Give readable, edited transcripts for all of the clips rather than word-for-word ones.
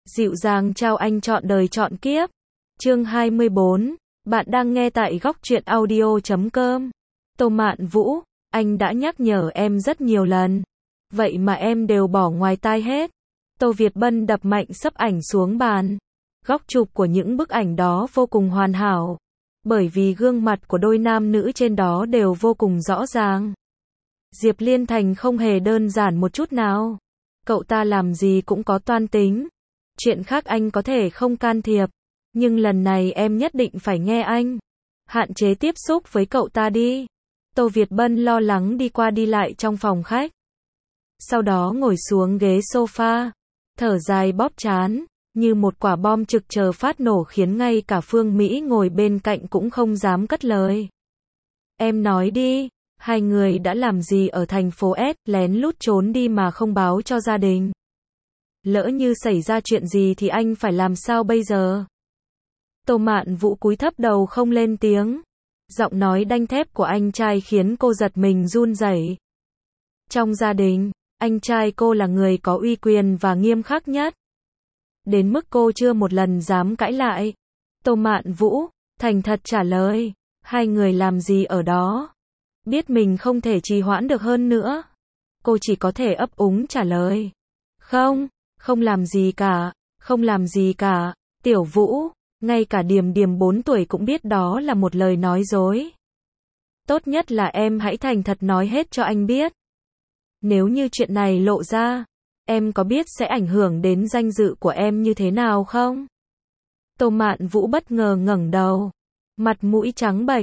Dịu dàng trao anh trọn đời trọn kiếp. Chương 24. Bạn đang nghe tại góc truyện audio.com. Tô Mạn Vũ, anh đã nhắc nhở em rất nhiều lần. Vậy mà em đều bỏ ngoài tai hết. Tô Việt Bân đập mạnh xấp ảnh xuống bàn. Góc chụp của những bức ảnh đó vô cùng hoàn hảo. Bởi vì gương mặt của đôi nam nữ trên đó đều vô cùng rõ ràng. Diệp Liên Thành không hề đơn giản một chút nào. Cậu ta làm gì cũng có toan tính. Chuyện khác anh có thể không can thiệp. Nhưng lần này em nhất định phải nghe anh. Hạn chế tiếp xúc với cậu ta đi. Tô Việt Bân lo lắng đi qua đi lại trong phòng khách. Sau đó ngồi xuống ghế sofa. Thở dài bóp trán. Như một quả bom trực chờ phát nổ khiến ngay cả Phương Mỹ ngồi bên cạnh cũng không dám cất lời. Em nói đi. Hai người đã làm gì ở thành phố S, lén lút trốn đi mà không báo cho gia đình. Lỡ như xảy ra chuyện gì thì anh phải làm sao bây giờ? Tô Mạn Vũ cúi thấp đầu không lên tiếng. Giọng nói đanh thép của anh trai khiến cô giật mình run rẩy. Trong gia đình, anh trai cô là người có uy quyền và nghiêm khắc nhất. Đến mức cô chưa một lần dám cãi lại. Tô Mạn Vũ, thành thật trả lời. Hai người làm gì ở đó? Biết mình không thể trì hoãn được hơn nữa. Cô chỉ có thể ấp úng trả lời. Không làm gì cả, không làm gì cả. Tiểu Vũ, ngay cả Điềm Điềm 4 tuổi cũng biết đó là một lời nói dối. Tốt nhất là em hãy thành thật nói hết cho anh biết. Nếu như chuyện này lộ ra, em có biết sẽ ảnh hưởng đến danh dự của em như thế nào không? Tô Mạn Vũ bất ngờ ngẩng đầu. Mặt mũi trắng bệch,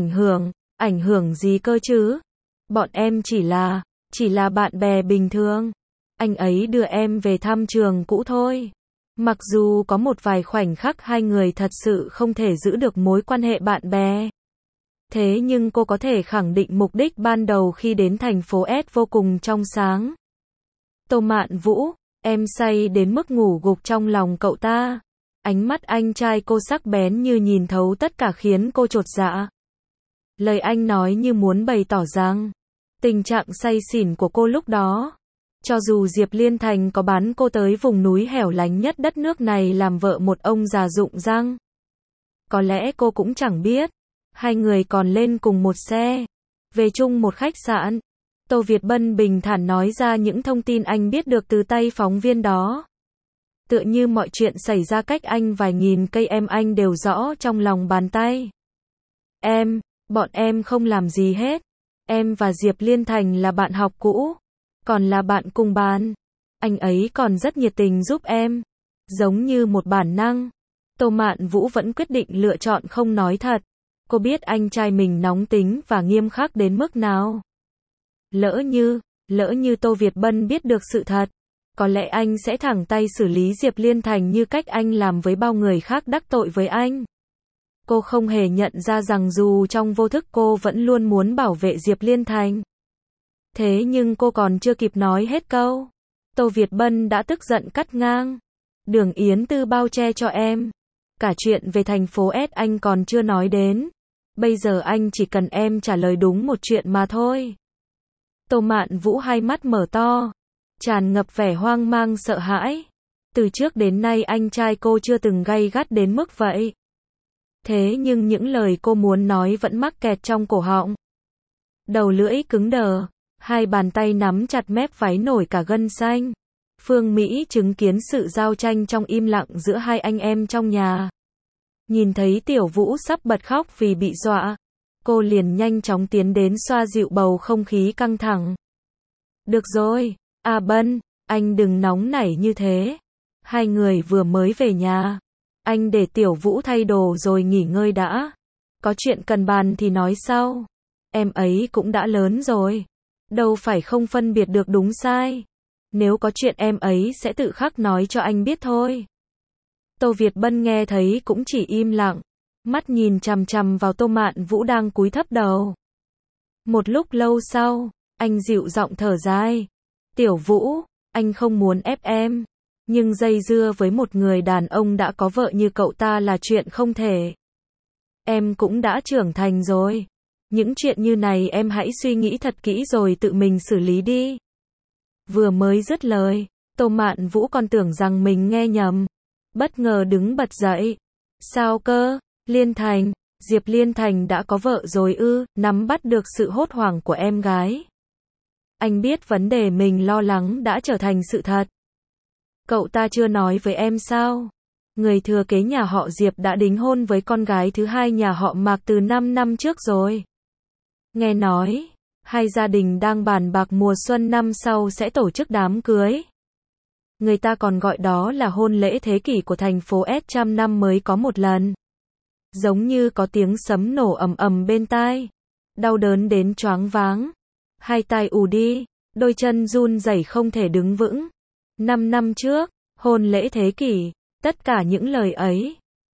ảnh hưởng gì cơ chứ? Bọn em chỉ là bạn bè bình thường. Anh ấy đưa em về thăm trường cũ thôi. Mặc dù có một vài khoảnh khắc hai người thật sự không thể giữ được mối quan hệ bạn bè. Thế nhưng cô có thể khẳng định mục đích ban đầu khi đến thành phố S vô cùng trong sáng. Tô Mạn Vũ, em say đến mức ngủ gục trong lòng cậu ta. Ánh mắt anh trai cô sắc bén như nhìn thấu tất cả khiến cô chột dạ. Lời anh nói như muốn bày tỏ rằng, tình trạng say xỉn của cô lúc đó, cho dù Diệp Liên Thành có bán cô tới vùng núi hẻo lánh nhất đất nước này làm vợ một ông già rụng răng, có lẽ cô cũng chẳng biết. Hai người còn lên cùng một xe, về chung một khách sạn. Tô Việt Bân bình thản nói ra những thông tin anh biết được từ tay phóng viên đó. Tựa như mọi chuyện xảy ra cách anh vài nghìn cây em anh đều rõ trong lòng bàn tay. Bọn em không làm gì hết. Em và Diệp Liên Thành là bạn học cũ, còn là bạn cùng bàn. Anh ấy còn rất nhiệt tình giúp em. Giống như một bản năng, Tô Mạn Vũ vẫn quyết định lựa chọn không nói thật. Cô biết anh trai mình nóng tính và nghiêm khắc đến mức nào. Lỡ như Tô Việt Bân biết được sự thật, có lẽ anh sẽ thẳng tay xử lý Diệp Liên Thành như cách anh làm với bao người khác đắc tội với anh. Cô không hề nhận ra rằng dù trong vô thức cô vẫn luôn muốn bảo vệ Diệp Liên Thành. Thế nhưng cô còn chưa kịp nói hết câu, Tô Việt Bân đã tức giận cắt ngang. Đường Yến Tư bao che cho em. Cả chuyện về thành phố S anh còn chưa nói đến. Bây giờ anh chỉ cần em trả lời đúng một chuyện mà thôi. Tô Mạn Vũ hai mắt mở to, tràn ngập vẻ hoang mang sợ hãi. Từ trước đến nay anh trai cô chưa từng gay gắt đến mức vậy. Thế nhưng những lời cô muốn nói vẫn mắc kẹt trong cổ họng. Đầu lưỡi cứng đờ, hai bàn tay nắm chặt mép váy nổi cả gân xanh. Phương Mỹ chứng kiến sự giao tranh trong im lặng giữa hai anh em trong nhà. Nhìn thấy Tiểu Vũ sắp bật khóc vì bị dọa, cô liền nhanh chóng tiến đến xoa dịu bầu không khí căng thẳng. Được rồi, Bân, anh đừng nóng nảy như thế. Hai người vừa mới về nhà. Anh để Tiểu Vũ thay đồ rồi nghỉ ngơi đã. Có chuyện cần bàn thì nói sau. Em ấy cũng đã lớn rồi. Đâu phải không phân biệt được đúng sai. Nếu có chuyện em ấy sẽ tự khắc nói cho anh biết thôi. Tô Việt Bân nghe thấy cũng chỉ im lặng. Mắt nhìn chằm chằm vào Tô Mạn Vũ đang cúi thấp đầu. Một lúc lâu sau, anh dịu giọng thở dài. Tiểu Vũ, anh không muốn ép em. Nhưng dây dưa với một người đàn ông đã có vợ như cậu ta là chuyện không thể. Em cũng đã trưởng thành rồi. Những chuyện như này em hãy suy nghĩ thật kỹ rồi tự mình xử lý đi. Vừa mới dứt lời, Tô Mạn Vũ còn tưởng rằng mình nghe nhầm. bất ngờ đứng bật dậy. Sao cơ? Liên Thành, Diệp Liên Thành đã có vợ rồi ư? Nắm bắt được sự hốt hoảng của em gái. Anh biết vấn đề mình lo lắng đã trở thành sự thật. Cậu ta chưa nói với em sao? Người thừa kế nhà họ Diệp đã đính hôn với con gái thứ hai nhà họ Mạc từ 5 năm trước rồi. Nghe nói, hai gia đình đang bàn bạc mùa xuân năm sau sẽ tổ chức đám cưới. Người ta còn gọi đó là hôn lễ thế kỷ của thành phố S, trăm năm mới có một lần. Giống như có tiếng sấm nổ ầm ầm bên tai. Đau đớn đến choáng váng. Hai tai ù đi, đôi chân run rẩy không thể đứng vững. 5 năm trước, hôn lễ thế kỷ, tất cả những lời ấy.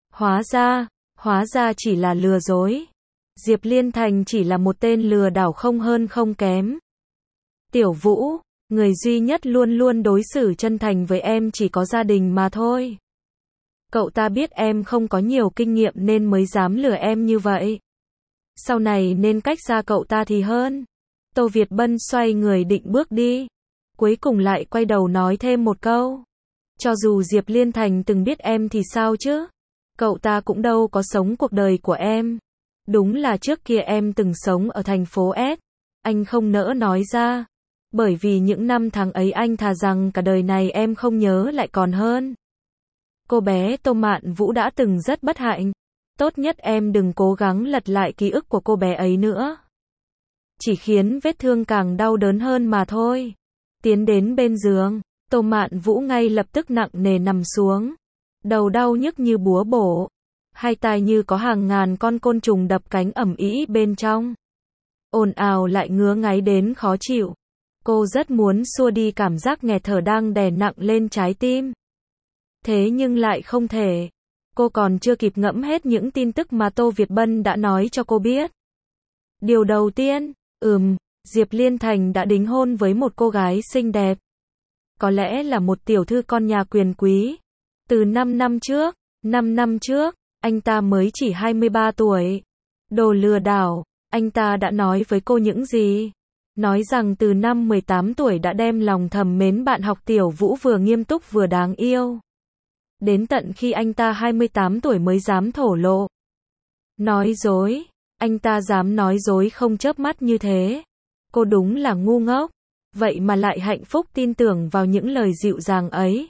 Hóa ra chỉ là lừa dối. Diệp Liên Thành chỉ là một tên lừa đảo không hơn không kém. Tiểu Vũ, người duy nhất luôn luôn đối xử chân thành với em chỉ có gia đình mà thôi. Cậu ta biết em không có nhiều kinh nghiệm nên mới dám lừa em như vậy. Sau này nên cách xa cậu ta thì hơn. Tô Việt Bân xoay người định bước đi. Cuối cùng lại quay đầu nói thêm một câu. Cho dù Diệp Liên Thành từng biết em thì sao chứ? Cậu ta cũng đâu có sống cuộc đời của em. Đúng là trước kia em từng sống ở thành phố S. Anh không nỡ nói ra. Bởi vì những năm tháng ấy anh thà rằng cả đời này em không nhớ lại còn hơn. Cô bé Tô Mạn Vũ đã từng rất bất hạnh. Tốt nhất em đừng cố gắng lật lại ký ức của cô bé ấy nữa. Chỉ khiến vết thương càng đau đớn hơn mà thôi. Tiến đến bên giường, Tô Mạn Vũ ngay lập tức nặng nề nằm xuống. Đầu đau nhức như búa bổ. Hai tai như có hàng ngàn con côn trùng đập cánh ầm ĩ bên trong. Ồn ào lại ngứa ngáy đến khó chịu. Cô rất muốn xua đi cảm giác nghẹt thở đang đè nặng lên trái tim. Thế nhưng lại không thể. Cô còn chưa kịp ngẫm hết những tin tức mà Tô Việt Bân đã nói cho cô biết. Điều đầu tiên, Diệp Liên Thành đã đính hôn với một cô gái xinh đẹp. Có lẽ là một tiểu thư con nhà quyền quý. Từ 5 năm trước, anh ta mới chỉ 23 tuổi. Đồ lừa đảo, anh ta đã nói với cô những gì? Nói rằng từ năm 18 tuổi đã đem lòng thầm mến bạn học Tiểu Vũ vừa nghiêm túc vừa đáng yêu. Đến tận khi anh ta 28 tuổi mới dám thổ lộ. Nói dối, anh ta dám nói dối không chớp mắt như thế. Cô đúng là ngu ngốc. Vậy mà lại hạnh phúc tin tưởng vào những lời dịu dàng ấy.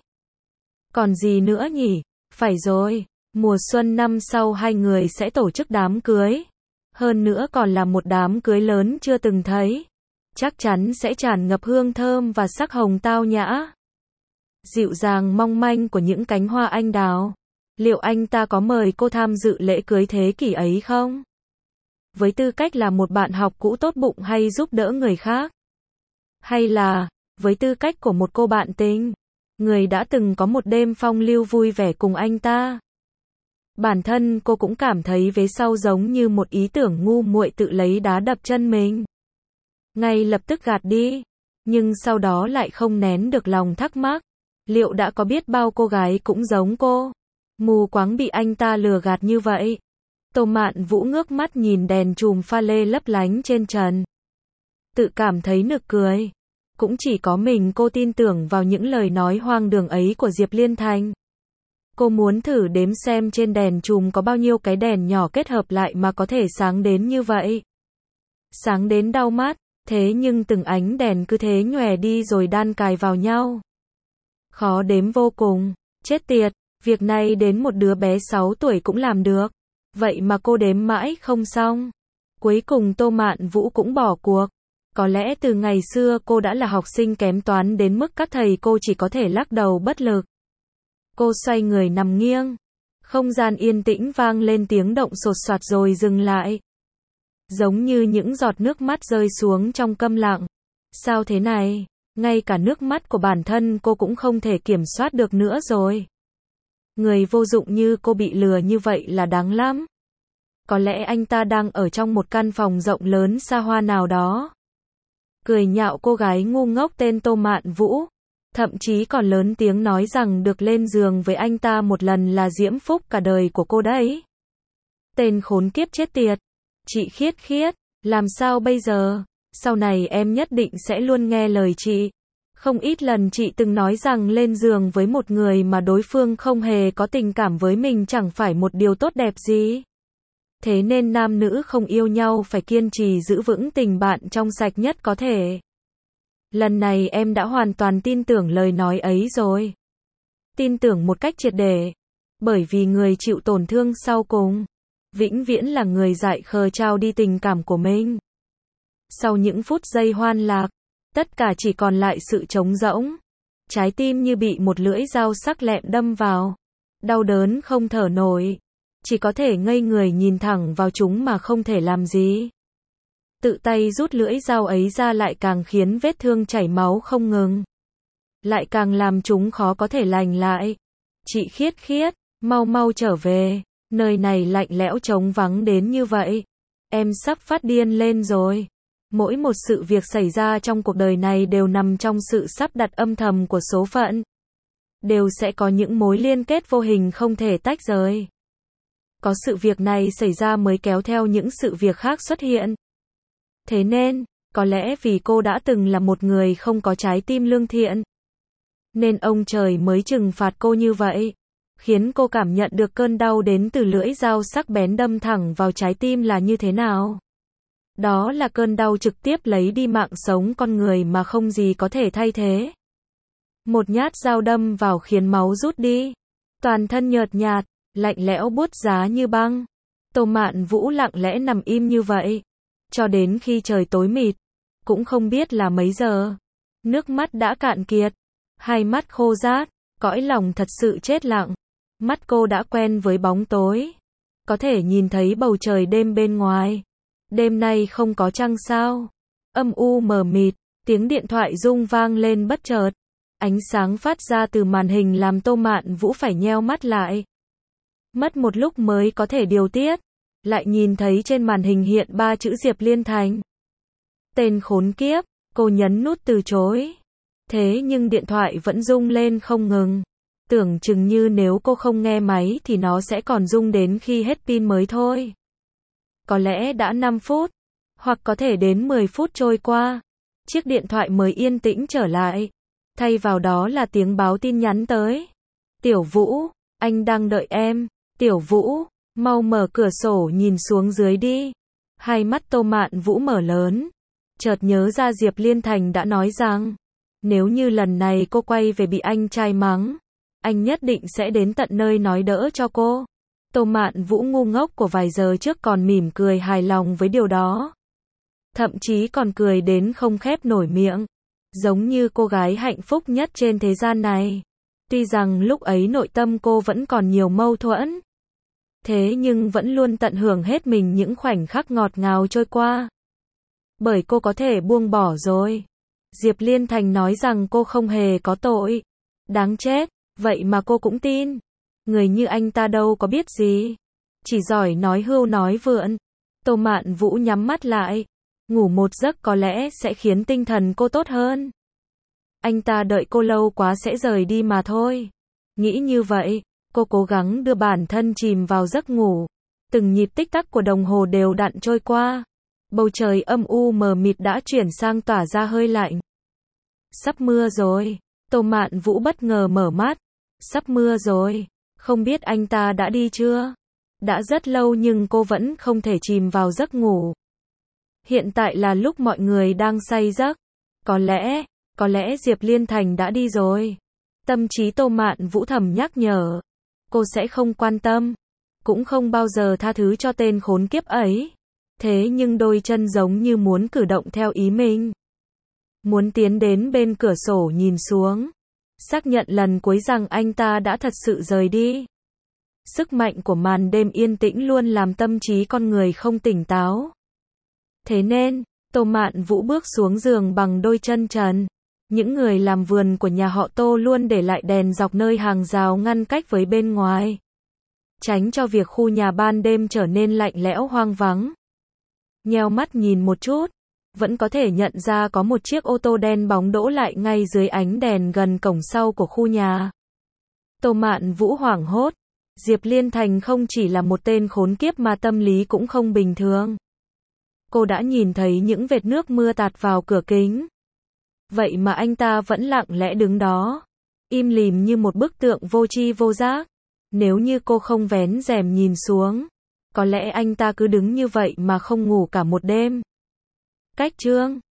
Còn gì nữa nhỉ? Phải rồi, mùa xuân năm sau hai người sẽ tổ chức đám cưới. Hơn nữa còn là một đám cưới lớn chưa từng thấy. Chắc chắn sẽ tràn ngập hương thơm và sắc hồng tao nhã. Dịu dàng mong manh của những cánh hoa anh đào. Liệu anh ta có mời cô tham dự lễ cưới thế kỷ ấy không? Với tư cách là một bạn học cũ tốt bụng hay giúp đỡ người khác? Hay là, với tư cách của một cô bạn tình, người đã từng có một đêm phong lưu vui vẻ cùng anh ta? Bản thân cô cũng cảm thấy vế sau giống như một ý tưởng ngu muội tự lấy đá đập chân mình. Ngay lập tức gạt đi, nhưng sau đó lại không nén được lòng thắc mắc. Liệu đã có biết bao cô gái cũng giống cô, mù quáng bị anh ta lừa gạt như vậy? Tô Mạn Vũ ngước mắt nhìn đèn chùm pha lê lấp lánh trên trần. Tự cảm thấy nực cười. Cũng chỉ có mình cô tin tưởng vào những lời nói hoang đường ấy của Diệp Liên Thành. Cô muốn thử đếm xem trên đèn chùm có bao nhiêu cái đèn nhỏ kết hợp lại mà có thể sáng đến như vậy. Sáng đến đau mắt, thế nhưng từng ánh đèn cứ thế nhòe đi rồi đan cài vào nhau. Khó đếm vô cùng, chết tiệt, việc này đến một đứa bé 6 tuổi cũng làm được. Vậy mà cô đếm mãi không xong. Cuối cùng Tô Mạn Vũ cũng bỏ cuộc. Có lẽ từ ngày xưa cô đã là học sinh kém toán đến mức các thầy cô chỉ có thể lắc đầu bất lực. Cô xoay người nằm nghiêng. Không gian yên tĩnh vang lên tiếng động sột soạt rồi dừng lại. Giống như những giọt nước mắt rơi xuống trong câm lặng. Sao thế này? Ngay cả nước mắt của bản thân cô cũng không thể kiểm soát được nữa rồi. Người vô dụng như cô bị lừa như vậy là đáng lắm. Có lẽ anh ta đang ở trong một căn phòng rộng lớn xa hoa nào đó. Cười nhạo cô gái ngu ngốc tên Tô Mạn Vũ. Thậm chí còn lớn tiếng nói rằng được lên giường với anh ta một lần là diễm phúc cả đời của cô đấy. Tên khốn kiếp chết tiệt. Chị Khiết, làm sao bây giờ? Sau này em nhất định sẽ luôn nghe lời chị. Không ít lần chị từng nói rằng lên giường với một người mà đối phương không hề có tình cảm với mình chẳng phải một điều tốt đẹp gì. Thế nên nam nữ không yêu nhau phải kiên trì giữ vững tình bạn trong sạch nhất có thể. Lần này em đã hoàn toàn tin tưởng lời nói ấy rồi. Tin tưởng một cách triệt để. Bởi vì người chịu tổn thương sau cùng, vĩnh viễn là người dại khờ trao đi tình cảm của mình. Sau những phút giây hoan lạc, tất cả chỉ còn lại sự trống rỗng. Trái tim như bị một lưỡi dao sắc lẹm đâm vào. Đau đớn không thở nổi. Chỉ có thể ngây người nhìn thẳng vào chúng mà không thể làm gì. Tự tay rút lưỡi dao ấy ra lại càng khiến vết thương chảy máu không ngừng. Lại càng làm chúng khó có thể lành lại. Chị Khiết Khiết, mau mau trở về. Nơi này lạnh lẽo trống vắng đến như vậy. Em sắp phát điên lên rồi. Mỗi một sự việc xảy ra trong cuộc đời này đều nằm trong sự sắp đặt âm thầm của số phận. Đều sẽ có những mối liên kết vô hình không thể tách rời. Có sự việc này xảy ra mới kéo theo những sự việc khác xuất hiện. Thế nên, có lẽ vì cô đã từng là một người không có trái tim lương thiện, nên ông trời mới trừng phạt cô như vậy. Khiến cô cảm nhận được cơn đau đến từ lưỡi dao sắc bén đâm thẳng vào trái tim là như thế nào. Đó là cơn đau trực tiếp lấy đi mạng sống con người mà không gì có thể thay thế. Một nhát dao đâm vào khiến máu rút đi. Toàn thân nhợt nhạt, lạnh lẽo buốt giá như băng. Tô Mạn Vũ lặng lẽ nằm im như vậy. Cho đến khi trời tối mịt. Cũng không biết là mấy giờ. Nước mắt đã cạn kiệt. Hai mắt khô rát. Cõi lòng thật sự chết lặng. Mắt cô đã quen với bóng tối. Có thể nhìn thấy bầu trời đêm bên ngoài. Đêm nay không có trăng sao. Âm u mờ mịt. Tiếng điện thoại rung vang lên bất chợt. Ánh sáng phát ra từ màn hình làm Tô Mạn Vũ phải nheo mắt lại. Mất một lúc mới có thể điều tiết. Lại nhìn thấy trên màn hình hiện 3 chữ Diệp Liên Thành. Tên khốn kiếp, cô nhấn nút từ chối. Thế nhưng điện thoại vẫn rung lên không ngừng. Tưởng chừng như nếu cô không nghe máy thì nó sẽ còn rung đến khi hết pin mới thôi. Có lẽ đã 5 phút, hoặc có thể đến 10 phút trôi qua. Chiếc điện thoại mới yên tĩnh trở lại. Thay vào đó là tiếng báo tin nhắn tới. Tiểu Vũ, anh đang đợi em. Tiểu Vũ, mau mở cửa sổ nhìn xuống dưới đi. Hai mắt Tô Mạn Vũ mở lớn. Chợt nhớ ra Diệp Liên Thành đã nói rằng, nếu như lần này cô quay về bị anh trai mắng, anh nhất định sẽ đến tận nơi nói đỡ cho cô. Tô Mạn Vũ ngu ngốc của vài giờ trước còn mỉm cười hài lòng với điều đó. Thậm chí còn cười đến không khép nổi miệng. Giống như cô gái hạnh phúc nhất trên thế gian này. Tuy rằng lúc ấy nội tâm cô vẫn còn nhiều mâu thuẫn. Thế nhưng vẫn luôn tận hưởng hết mình những khoảnh khắc ngọt ngào trôi qua. Bởi cô có thể buông bỏ rồi. Diệp Liên Thành nói rằng cô không hề có tội. Đáng chết, vậy mà cô cũng tin. Người như anh ta đâu có biết gì. Chỉ giỏi nói hưu nói vượn. Tô Mạn Vũ nhắm mắt lại. Ngủ một giấc có lẽ sẽ khiến tinh thần cô tốt hơn. Anh ta đợi cô lâu quá sẽ rời đi mà thôi. Nghĩ như vậy, cô cố gắng đưa bản thân chìm vào giấc ngủ. Từng nhịp tích tắc của đồng hồ đều đặn trôi qua. Bầu trời âm u mờ mịt đã chuyển sang tỏa ra hơi lạnh. Sắp mưa rồi. Tô Mạn Vũ bất ngờ mở mắt. Sắp mưa rồi. Không biết anh ta đã đi chưa? Đã rất lâu nhưng cô vẫn không thể chìm vào giấc ngủ. Hiện tại là lúc mọi người đang say giấc. Có lẽ Diệp Liên Thành đã đi rồi. Tâm trí Tô Mạn Vũ thầm nhắc nhở. Cô sẽ không quan tâm. Cũng không bao giờ tha thứ cho tên khốn kiếp ấy. Thế nhưng đôi chân giống như muốn cử động theo ý mình. Muốn tiến đến bên cửa sổ nhìn xuống. Xác nhận lần cuối rằng anh ta đã thật sự rời đi. Sức mạnh của màn đêm yên tĩnh luôn làm tâm trí con người không tỉnh táo. Thế nên, Tô Mạn Vũ bước xuống giường bằng đôi chân trần. Những người làm vườn của nhà họ Tô luôn để lại đèn dọc nơi hàng rào ngăn cách với bên ngoài. Tránh cho việc khu nhà ban đêm trở nên lạnh lẽo hoang vắng. Nheo mắt nhìn một chút, vẫn có thể nhận ra có một chiếc ô tô đen bóng đỗ lại ngay dưới ánh đèn gần cổng sau của khu nhà. Tô Mạn Vũ hoảng hốt. Diệp Liên Thành không chỉ là một tên khốn kiếp mà tâm lý cũng không bình thường. Cô đã nhìn thấy những vệt nước mưa tạt vào cửa kính. Vậy mà anh ta vẫn lặng lẽ đứng đó, im lìm như một bức tượng vô tri vô giác. Nếu như cô không vén rèm nhìn xuống, có lẽ anh ta cứ đứng như vậy mà không ngủ cả một đêm. Cách chương